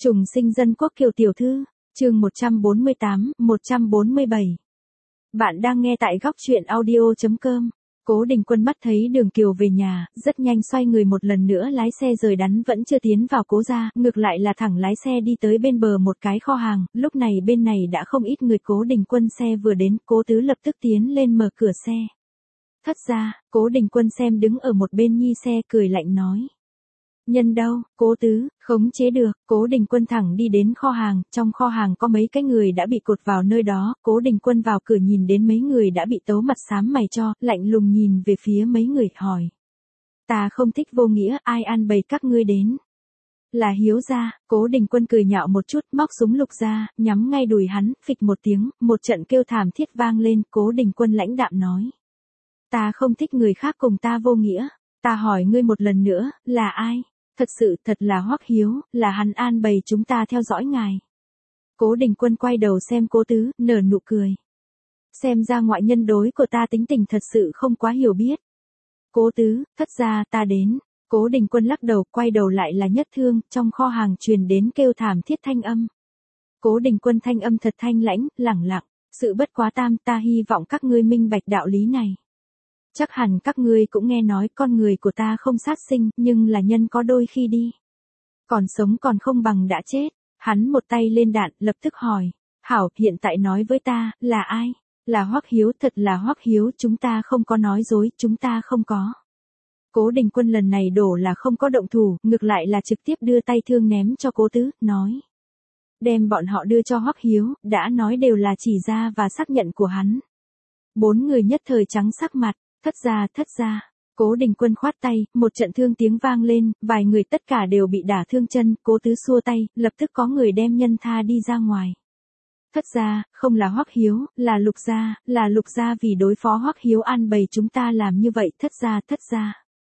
Trùng sinh dân quốc Kiều tiểu thư, chương 148, 147. Bạn đang nghe tại góc truyện audio.com. Cố Đình Quân mắt thấy Đường Kiều về nhà, rất nhanh xoay người một lần nữa lái xe rời đắn vẫn chưa tiến vào Cố gia, ngược lại là thẳng lái xe đi tới bên bờ một cái kho hàng, lúc này bên này đã không ít người. Cố Đình Quân xe vừa đến, Cố Tứ lập tức tiến lên mở cửa xe. Thất gia, Cố Đình Quân xem đứng ở một bên nhi xe cười lạnh nói. Nhân đâu, Cố Tứ, khống chế được. Cố Đình Quân thẳng đi đến kho hàng, trong kho hàng có mấy cái người đã bị cột vào nơi đó, Cố Đình Quân vào cửa nhìn đến mấy người đã bị tấu mặt xám mày cho, lạnh lùng nhìn về phía mấy người hỏi. Ta không thích vô nghĩa, ai an bày các ngươi đến? Là Hiếu gia. Cố Đình Quân cười nhạo một chút, móc súng lục ra, nhắm ngay đùi hắn, phịch một tiếng, một trận kêu thảm thiết vang lên. Cố Đình Quân lãnh đạm nói. Ta không thích người khác cùng ta vô nghĩa, ta hỏi ngươi một lần nữa, là ai? Thật là Hoắc Hiếu, là hắn an bày chúng ta theo dõi ngài. Cố Đình Quân quay đầu xem Cố Tứ, nở nụ cười. Xem ra ngoại nhân đối của ta tính tình thật sự không quá hiểu biết. Cố Tứ, thất gia ta đến. Cố Đình Quân lắc đầu, quay đầu lại là Nhất Thương, trong kho hàng truyền đến kêu thảm thiết thanh âm. Cố Đình Quân thanh âm thật thanh lãnh, lẳng lặng, sự bất quá tam, ta hy vọng các ngươi minh bạch đạo lý này. Chắc hẳn các ngươi cũng nghe nói con người của ta không sát sinh, nhưng là nhân có đôi khi đi. Còn sống còn không bằng đã chết. Hắn một tay lên đạn, lập tức hỏi. Hảo, hiện tại nói với ta, là ai? Là Hoắc Hiếu, thật là Hoắc Hiếu, chúng ta không có nói dối, chúng ta không có. Cố Đình Quân lần này đổ là không có động thủ, ngược lại là trực tiếp đưa tay thương ném cho Cố Tứ, nói. Đem bọn họ đưa cho Hoắc Hiếu, đã nói đều là chỉ ra và xác nhận của hắn. Bốn người nhất thời trắng sắc mặt. Thất gia. Cố Đình Quân khoát tay, một trận thương tiếng vang lên, vài người tất cả đều bị đả thương chân, Cố Tứ xua tay, lập tức có người đem nhân tha đi ra ngoài. Thất gia, không là Hoắc Hiếu, là Lục gia vì đối phó Hoắc Hiếu an bày chúng ta làm như vậy. Thất gia.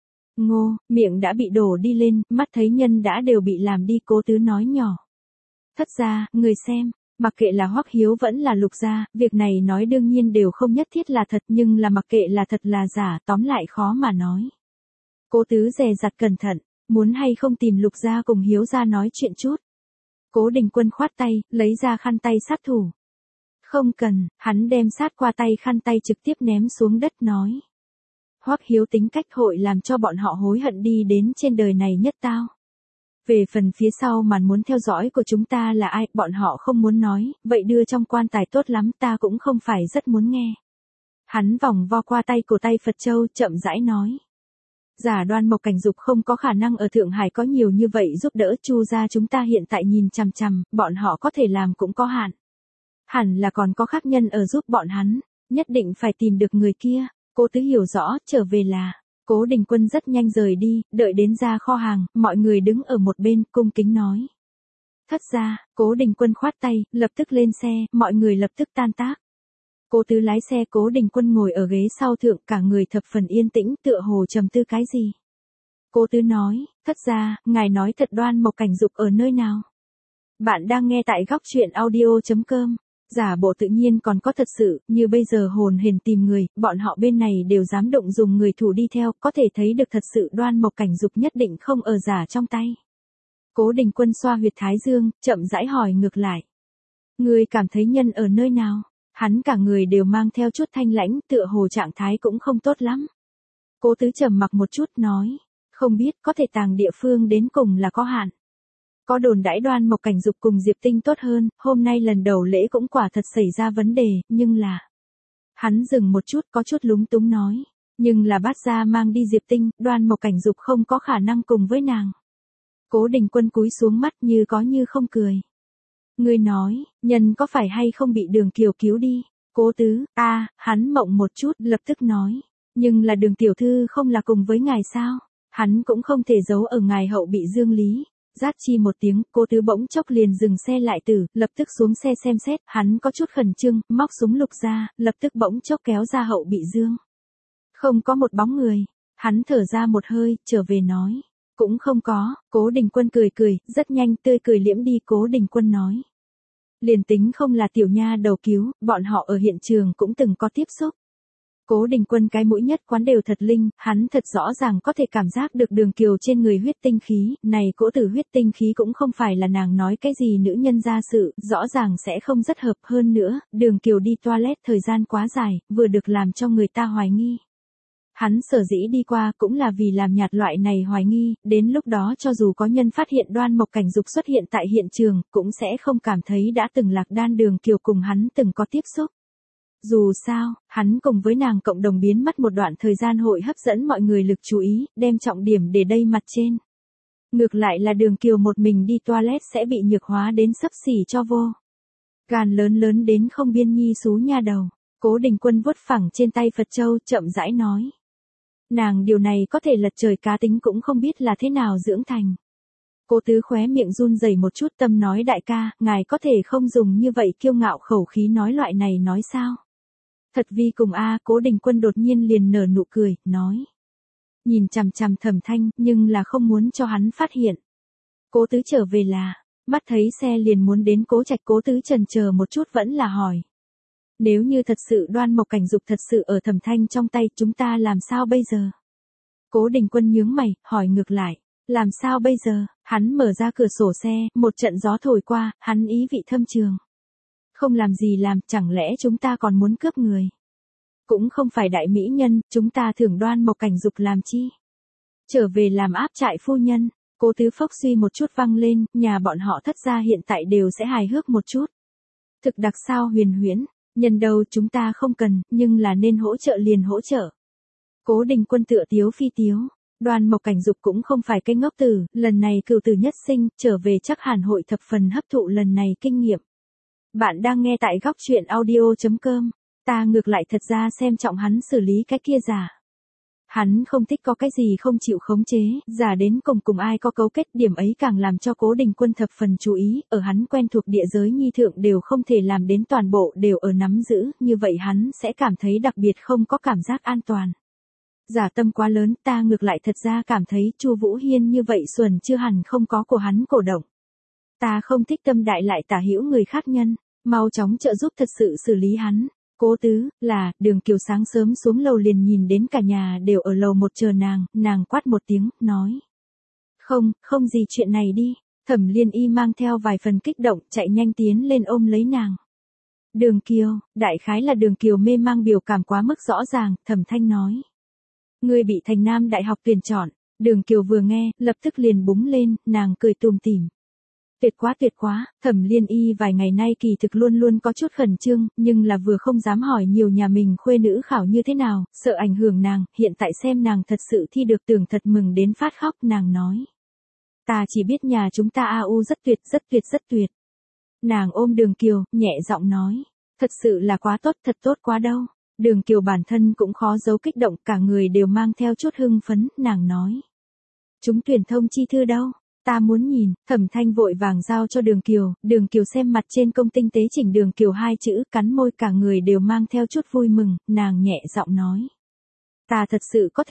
Ngô, miệng đã bị đổ đi lên, mắt thấy nhân đã đều bị làm đi. Cố Tứ nói nhỏ. Thất gia, người xem. Mặc kệ là Hoắc Hiếu vẫn là Lục gia, việc này nói đương nhiên đều không nhất thiết là thật, nhưng là mặc kệ là thật là giả, tóm lại khó mà nói. Cố Tứ dè dặt cẩn thận, muốn hay không tìm Lục gia cùng Hiếu gia nói chuyện chút. Cố Đình Quân khoát tay, lấy ra khăn tay sát thủ. Không cần, hắn đem sát qua tay khăn tay trực tiếp ném xuống đất nói. Hoắc Hiếu tính cách hội làm cho bọn họ hối hận đi đến trên đời này nhất tao. Về phần phía sau màn muốn theo dõi của chúng ta là ai, bọn họ không muốn nói, vậy đưa trong quan tài tốt lắm, ta cũng không phải rất muốn nghe. Hắn vòng vo qua tay cổ tay Phật Châu, chậm rãi nói. Giả Đoan Mộc Cảnh Dục không có khả năng ở Thượng Hải có nhiều như vậy giúp đỡ, Chu gia chúng ta hiện tại nhìn chằm chằm, bọn họ có thể làm cũng có hạn. Hẳn là còn có khác nhân ở giúp bọn hắn, nhất định phải tìm được người kia. Cố Tứ hiểu rõ, trở về là. Cố Đình Quân rất nhanh rời đi, đợi đến ra kho hàng, mọi người đứng ở một bên, cung kính nói. Thất gia. Cố Đình Quân khoát tay, lập tức lên xe, mọi người lập tức tan tác. Cố Tứ lái xe, Cố Đình Quân ngồi ở ghế sau thượng, cả người thập phần yên tĩnh, tựa hồ trầm tư cái gì. Cố Tứ nói, thất gia, ngài nói thật Đoan Mộc Cảnh Dục ở nơi nào? Bạn đang nghe tại góc truyện audio.com. Giả bộ tự nhiên còn có thật sự, như bây giờ hồn hển tìm người, bọn họ bên này đều dám động dùng người thủ đi theo, có thể thấy được thật sự Đoan Mộc Cảnh Dục nhất định không ở giả trong tay. Cố Đình Quân xoa huyệt thái dương, chậm rãi hỏi ngược lại. Người cảm thấy nhân ở nơi nào? Hắn cả người đều mang theo chút thanh lãnh, tựa hồ trạng thái cũng không tốt lắm. Cố Tứ trầm mặc một chút nói, không biết, có thể tàng địa phương đến cùng là có hạn. Có đồn đãi Đoan Mộc Cảnh Dục cùng Diệp Tinh tốt hơn, hôm nay lần đầu lễ cũng quả thật xảy ra vấn đề, nhưng là. Hắn dừng một chút, có chút lúng túng nói, nhưng là Bát gia mang đi Diệp Tinh, Đoan Mộc Cảnh Dục không có khả năng cùng với nàng. Cố Đình Quân cúi xuống mắt như có như không cười. Ngươi nói, nhân có phải hay không bị Đường Kiều cứu đi? Cố Tứ, hắn mộng một chút, lập tức nói, nhưng là Đường tiểu thư không là cùng với ngài sao? Hắn cũng không thể giấu ở ngài hậu bị Dương Lý. Rát chi một tiếng, Cố Tứ bỗng chốc liền dừng xe lại lập tức xuống xe xem xét, hắn có chút khẩn trương, móc súng lục ra, lập tức bỗng chốc kéo ra hậu bị dương. Không có một bóng người, hắn thở ra một hơi, trở về nói. Cũng không có. Cố Đình Quân cười, rất nhanh tươi cười liễm đi. Cố Đình Quân nói. Liền tính không là tiểu nha đầu cứu, bọn họ ở hiện trường cũng từng có tiếp xúc. Cố Đình Quân cái mũi nhất quán đều thật linh, hắn thật rõ ràng có thể cảm giác được Đường Kiều trên người huyết tinh khí, này cỗ tử huyết tinh khí cũng không phải là nàng nói cái gì nữ nhân ra sự, rõ ràng sẽ không rất hợp hơn nữa, Đường Kiều đi toilet thời gian quá dài, vừa được làm cho người ta hoài nghi. Hắn sở dĩ đi qua cũng là vì làm nhạt loại này hoài nghi, đến lúc đó cho dù có nhân phát hiện Đoan Mộc Cảnh Dục xuất hiện tại hiện trường, cũng sẽ không cảm thấy đã từng lạc đan Đường Kiều cùng hắn từng có tiếp xúc. Dù sao, hắn cùng với nàng cộng đồng biến mất một đoạn thời gian hội hấp dẫn mọi người lực chú ý, đem trọng điểm để đây mặt trên. Ngược lại là Đường Kiều một mình đi toilet sẽ bị nhược hóa đến xấp xỉ cho vô. Gan lớn lớn đến không biên nhi xú nha đầu, Cố Đình Quân vuốt phẳng trên tay Phật Châu chậm rãi nói. Nàng điều này có thể lật trời cá tính cũng không biết là thế nào dưỡng thành. Cố Tứ khóe miệng run rẩy một chút tâm nói đại ca, ngài có thể không dùng như vậy kiêu ngạo khẩu khí nói loại này nói sao? Thật vi cùng a, Cố Đình Quân đột nhiên liền nở nụ cười, nói. Nhìn chằm chằm Thẩm Thanh, nhưng là không muốn cho hắn phát hiện. Cố Tứ trở về là, mắt thấy xe liền muốn đến Cố Trạch, Cố Tứ chần chờ một chút vẫn là hỏi. Nếu như thật sự Đoan Mộc Cảnh Dục thật sự ở Thẩm Thanh trong tay, chúng ta làm sao bây giờ? Cố Đình Quân nhướng mày, hỏi ngược lại. Làm sao bây giờ? Hắn mở ra cửa sổ xe, một trận gió thổi qua, hắn ý vị thâm trường. Không làm gì làm, chẳng lẽ chúng ta còn muốn cướp người? Cũng không phải đại mỹ nhân, chúng ta thưởng Đoan Mộc Cảnh Dục làm chi? Trở về làm áp trại phu nhân, Cố Tứ phốc suy một chút văng lên, nhà bọn họ Thất gia hiện tại đều sẽ hài hước một chút. Thực đặc sao huyền huyễn, nhân đâu chúng ta không cần, nhưng là nên hỗ trợ liền hỗ trợ. Cố Đình Quân tựa tiếu phi tiếu. Đoan Mộc Cảnh Dục cũng không phải cái ngốc tử, lần này cửu tử nhất sinh, trở về chắc hẳn hội thập phần hấp thụ lần này kinh nghiệm. Bạn đang nghe tại góc truyện audio.com, ta ngược lại thật ra xem trọng hắn xử lý cái kia giả. Hắn không thích có cái gì không chịu khống chế, giả đến cùng ai có cấu kết, điểm ấy càng làm cho Cố Đình Quân thập phần chú ý, ở hắn quen thuộc địa giới nhi thượng đều không thể làm đến toàn bộ đều ở nắm giữ, như vậy hắn sẽ cảm thấy đặc biệt không có cảm giác an toàn. Giả tâm quá lớn, ta ngược lại thật ra cảm thấy Chu Vũ Hiên như vậy xuẩn chưa hẳn không có của hắn cổ động. Ta không thích tâm đại lại tả hữu người khác nhân, mau chóng trợ giúp thật sự xử lý hắn. Cố Tứ, là, Đường Kiều sáng sớm xuống lầu liền nhìn đến cả nhà đều ở lầu một chờ nàng quát một tiếng, nói. Không gì chuyện này đi, Thẩm Liên Y mang theo vài phần kích động, chạy nhanh tiến lên ôm lấy nàng. Đường Kiều, đại khái là Đường Kiều mê mang biểu cảm quá mức rõ ràng, Thẩm Thanh nói. Ngươi bị Thành Nam Đại học tuyển chọn, Đường Kiều vừa nghe, lập tức liền búng lên, nàng cười tùm tìm. Tuyệt quá, Thẩm Liên Y vài ngày nay kỳ thực luôn luôn có chút khẩn trương, nhưng là vừa không dám hỏi nhiều nhà mình khuê nữ khảo như thế nào, sợ ảnh hưởng nàng, hiện tại xem nàng thật sự thi được tưởng thật mừng đến phát khóc, nàng nói. Ta chỉ biết nhà chúng ta AU rất tuyệt. Nàng ôm Đường Kiều, nhẹ giọng nói, thật sự là quá tốt, thật tốt quá đâu. Đường Kiều bản thân cũng khó giấu kích động, cả người đều mang theo chút hưng phấn, nàng nói. Chúng tuyển thông chi thư đâu? Ta muốn nhìn, Thẩm Thanh vội vàng giao cho Đường Kiều xem mặt trên công tinh tế chỉnh Đường Kiều hai chữ, cắn môi cả người đều mang theo chút vui mừng, nàng nhẹ giọng nói. Ta thật sự có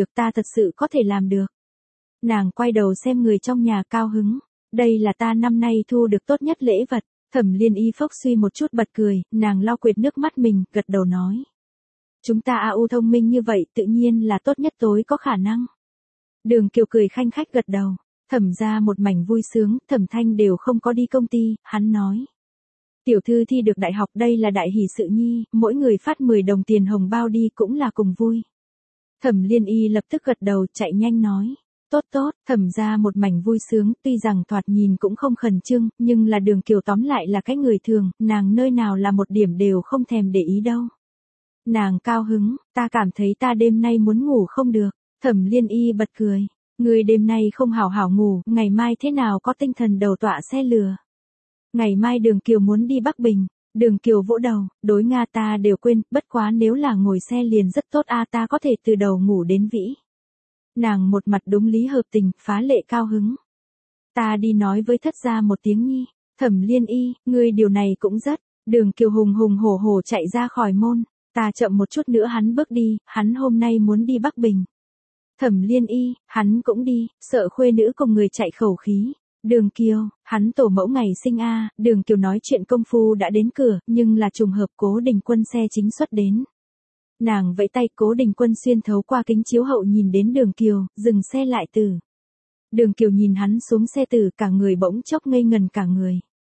thể làm được. Nàng quay đầu xem người trong nhà cao hứng, đây là ta năm nay thu được tốt nhất lễ vật, Thẩm Liên Y phốc suy một chút bật cười, nàng lau quệt nước mắt mình, gật đầu nói. Chúng ta AU thông minh như vậy tự nhiên là tốt nhất tối có khả năng. Đường Kiều cười khanh khách gật đầu. Thẩm ra một mảnh vui sướng, Thẩm Thanh đều không có đi công ty, hắn nói. Tiểu thư thi được đại học đây là đại hỷ sự nhi, mỗi người phát 10 đồng tiền hồng bao đi cũng là cùng vui. Thẩm Liên Y lập tức gật đầu chạy nhanh nói. Tốt, Thẩm ra một mảnh vui sướng, tuy rằng thoạt nhìn cũng không khẩn trương, nhưng là Đường Kiều tóm lại là cái người thường, nàng nơi nào là một điểm đều không thèm để ý đâu. Nàng cao hứng, ta cảm thấy ta đêm nay muốn ngủ không được, Thẩm Liên Y bật cười. Người đêm nay không hảo hảo ngủ, ngày mai thế nào có tinh thần đầu tọa xe lừa. Ngày mai Đường Kiều muốn đi Bắc Bình, Đường Kiều vỗ đầu, đối Nga ta đều quên, bất quá nếu là ngồi xe liền rất tốt ta có thể từ đầu ngủ đến vĩ. Nàng một mặt đúng lý hợp tình, phá lệ cao hứng. Ta đi nói với Thất gia một tiếng nhi, Thẩm Liên Y, ngươi điều này cũng rất, Đường Kiều hùng hổ chạy ra khỏi môn, ta chậm một chút nữa hắn bước đi, hắn hôm nay muốn đi Bắc Bình. Thẩm Liên Y, hắn cũng đi, sợ khuê nữ cùng người chạy khẩu khí. Đường Kiều, hắn tổ mẫu ngày sinh Đường Kiều nói chuyện công phu đã đến cửa, nhưng là trùng hợp Cố Đình Quân xe chính xuất đến. Nàng vẫy tay, Cố Đình Quân xuyên thấu qua kính chiếu hậu nhìn đến Đường Kiều, dừng xe lại từ. Đường Kiều nhìn hắn xuống xe từ, cả người bỗng chốc ngây ngần cả người.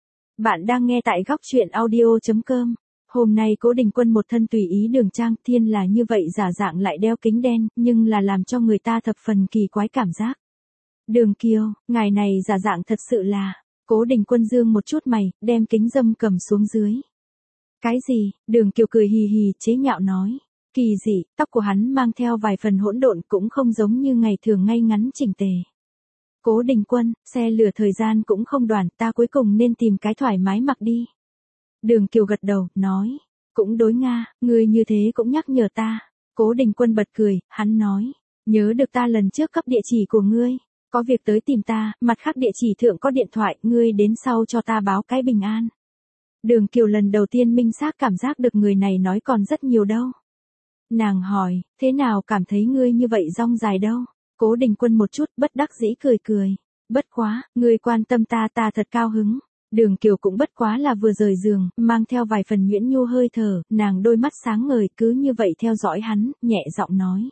Bạn đang nghe tại góc truyện audio.com. Hôm nay Cố Đình Quân một thân tùy ý đường trang, thiên là như vậy giả dạng lại đeo kính đen, nhưng là làm cho người ta thập phần kỳ quái cảm giác. Đường Kiều, ngài này giả dạng thật sự là. Cố Đình Quân dương một chút mày, đem kính dâm cầm xuống dưới. Cái gì? Đường Kiều cười hì hì chế nhạo nói. Kỳ dị, tóc của hắn mang theo vài phần hỗn độn, cũng không giống như ngày thường ngay ngắn chỉnh tề. Cố Đình Quân, xe lửa thời gian cũng không đoạn, ta cuối cùng nên tìm cái thoải mái mặc đi. Đường Kiều gật đầu, nói. Cũng đối Nga, ngươi như thế cũng nhắc nhở ta. Cố Đình Quân bật cười, hắn nói. Nhớ được ta lần trước cấp địa chỉ của ngươi. Có việc tới tìm ta, mặt khác địa chỉ thượng có điện thoại, ngươi đến sau cho ta báo cái bình an. Đường Kiều lần đầu tiên minh xác cảm giác được người này nói còn rất nhiều đâu. Nàng hỏi, thế nào cảm thấy ngươi như vậy rong dài đâu? Cố Đình Quân một chút bất đắc dĩ cười cười. Bất quá, ngươi quan tâm ta thật cao hứng. Đường Kiều cũng bất quá là vừa rời giường, mang theo vài phần nhuyễn nhu hơi thở, nàng đôi mắt sáng ngời cứ như vậy theo dõi hắn, nhẹ giọng nói.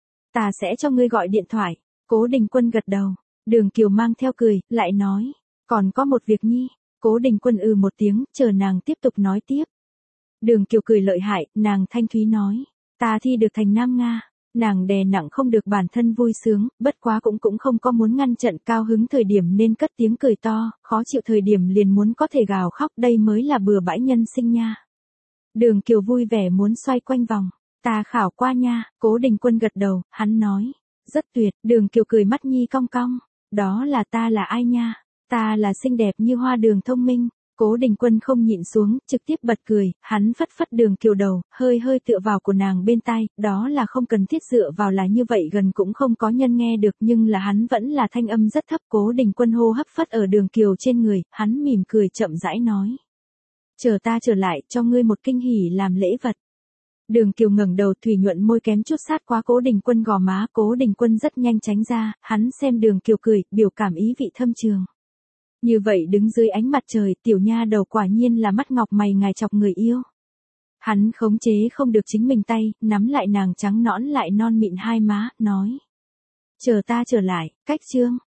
Ta sẽ cho ngươi gọi điện thoại. Cố Đình Quân gật đầu. Đường Kiều mang theo cười, lại nói. Còn có một việc nhi. Cố Đình Quân một tiếng, chờ nàng tiếp tục nói tiếp. Đường Kiều cười lợi hại, nàng thanh thúy nói. Ta thi được thành Nam Nga. Nàng đè nặng không được bản thân vui sướng, bất quá cũng không có muốn ngăn trận, cao hứng thời điểm nên cất tiếng cười to, khó chịu thời điểm liền muốn có thể gào khóc, đây mới là bừa bãi nhân sinh nha. Đường Kiều vui vẻ muốn xoay quanh vòng. Ta khảo qua nha. Cố Đình Quân gật đầu, hắn nói. Rất tuyệt. Đường Kiều cười mắt nhi cong cong. Đó là ta là ai nha? Ta là xinh đẹp như hoa đường thông minh. Cố Đình Quân không nhịn xuống, trực tiếp bật cười, hắn phất phất Đường Kiều đầu, hơi hơi tựa vào của nàng bên tai, đó là không cần thiết dựa vào, là như vậy gần cũng không có nhân nghe được, nhưng là hắn vẫn là thanh âm rất thấp. Cố Đình Quân hô hấp phất ở Đường Kiều trên người, hắn mỉm cười chậm rãi nói. Chờ ta trở lại, cho ngươi một kinh hỉ làm lễ vật. Đường Kiều ngẩng đầu, thủy nhuận môi kém chút sát quá Cố Đình Quân gò má, Cố Đình Quân rất nhanh tránh ra, hắn xem Đường Kiều cười, biểu cảm ý vị thâm trường. Như vậy đứng dưới ánh mặt trời, tiểu nha đầu quả nhiên là mắt ngọc mày ngài chọc người yêu. Hắn khống chế không được chính mình tay, nắm lại nàng trắng nõn lại non mịn hai má, nói. Chờ ta trở lại, cách chương.